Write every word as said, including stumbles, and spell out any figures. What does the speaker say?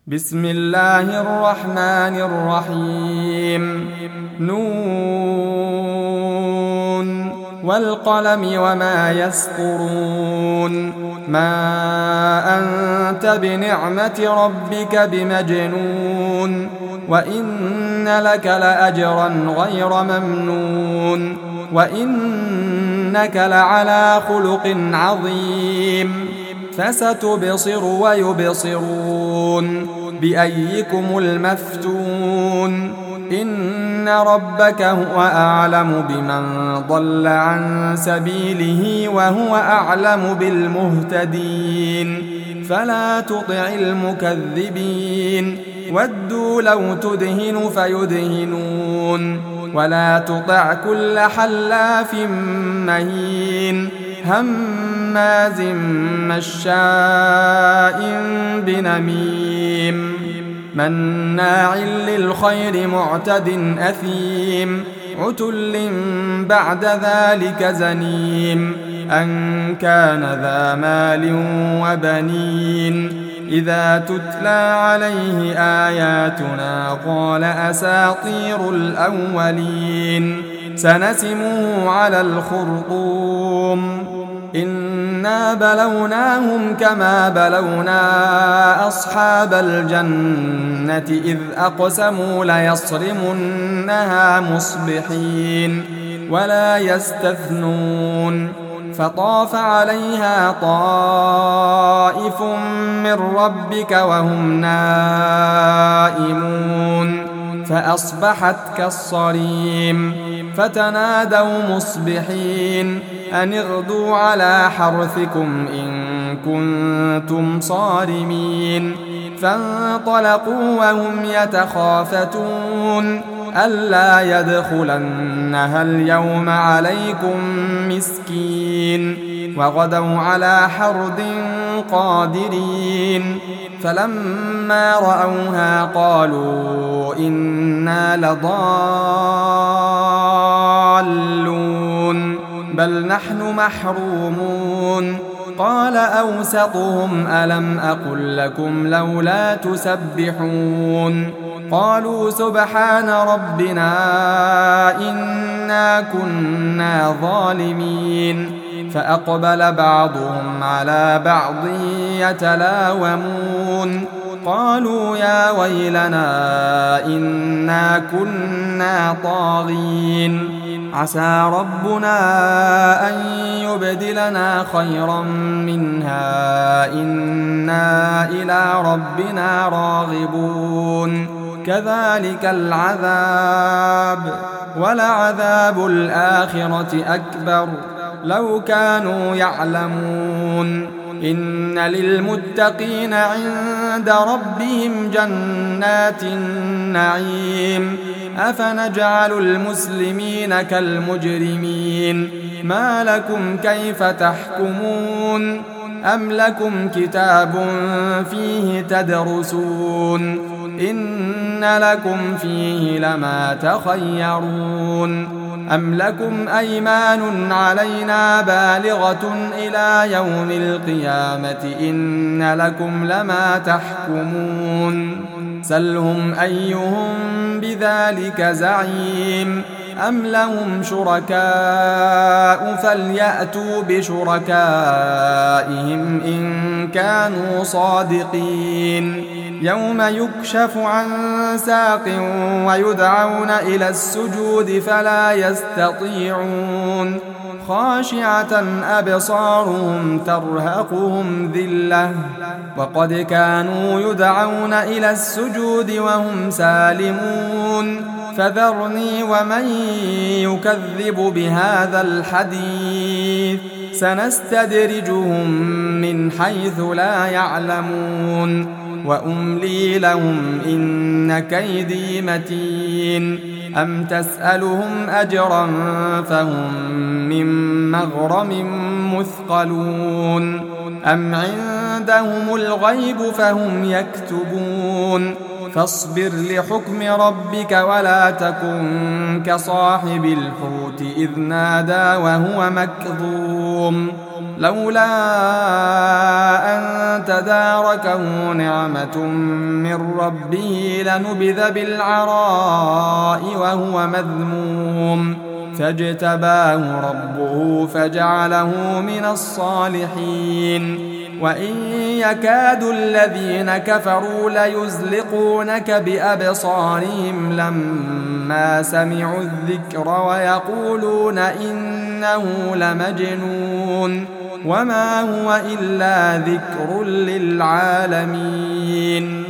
بسم الله الرحمن الرحيم. نون والقلم وما يسطرون. ما أنت بنعمة ربك بمجنون، وإن لك لأجرا غير ممنون، وإنك لعلى خلق عظيم. فستبصر ويبصرون بأيكم المفتون. إن ربك هو أعلم بمن ضل عن سبيله وهو أعلم بالمهتدين. فلا تطع المكذبين، ودوا لو تدهن فيدهنون. ولا تطع كل حلاف مهين، هماز مشاء بنميم، مناع للخير معتد أثيم، عتل بعد ذلك زنيم، أن كان ذا مال وبنين. إذا تتلى عليه آياتنا قال أساطير الأولين. سنسمه على الخرطوم. إنا بلوناهم كما بلونا أصحاب الجنة إذ أقسموا ليصرمنها مصبحين ولا يستثنون. فطاف عليها طائف من ربك وهم نائمون، فأصبحت كالصريم. فتنادوا مصبحين أن اغدوا على حرثكم إن كنتم صارمين. فانطلقوا وهم يتخافتون ألا يدخلنها اليوم عليكم مسكين. وغدوا على حرد قادرين. فلما رأوها قالوا إنا لضالون بل نحن محرومون. قال أوسطهم ألم أقل لكم لولا تسبحون. قالوا سبحان ربنا إنا كنا ظالمين. فأقبل بعضهم على بعض يتلاومون. قالوا يا ويلنا إنا كنا طاغين. عسى ربنا أن يبدلنا خيرا منها إنا إلى ربنا راغبون. كذلك العذاب ولعذاب الآخرة أكبر لو كانوا يعلمون. إن للمتقين عند ربهم جنات النعيم. أفنجعل المسلمين كالمجرمين؟ ما لكم كيف تحكمون؟ أم لكم كتاب فيه تدرسون؟ إن لكم فيه لما تخيرون. أم لكم أيمان علينا بالغة إلى يوم القيامة إن لكم لما تحكمون. سلهم أيهم بذلك زعيم. أم لهم شركاء فليأتوا بشركائهم إن كانوا صادقين. يوم يكشف عن ساق ويدعون إلى السجود فلا يستطيعون. خاشعة أبصارهم ترهقهم ذلة وقد كانوا يدعون إلى السجود وهم سالمون. فذرني ومن يكذب بهذا الحديث سنستدرجهم من حيث لا يعلمون. وأملي لهم إن كيدي متين. أم تسألهم أجرا فهم من مغرم مثقلون. أم عندهم الغيب فهم يكتبون. فاصبر لحكم ربك ولا تكن كصاحب الحوت إذ نادى وهو مكظوم. لولا أن تداركه نعمة من ربه لنبذ بالعراء وهو مذموم فاجتباه ربه فجعله من الصالحين وإن يكاد الذين كفروا ليزلقونك بأبصارهم لما سمعوا الذكر ويقولون إنه لمجنون وما هو إلا ذكر للعالمين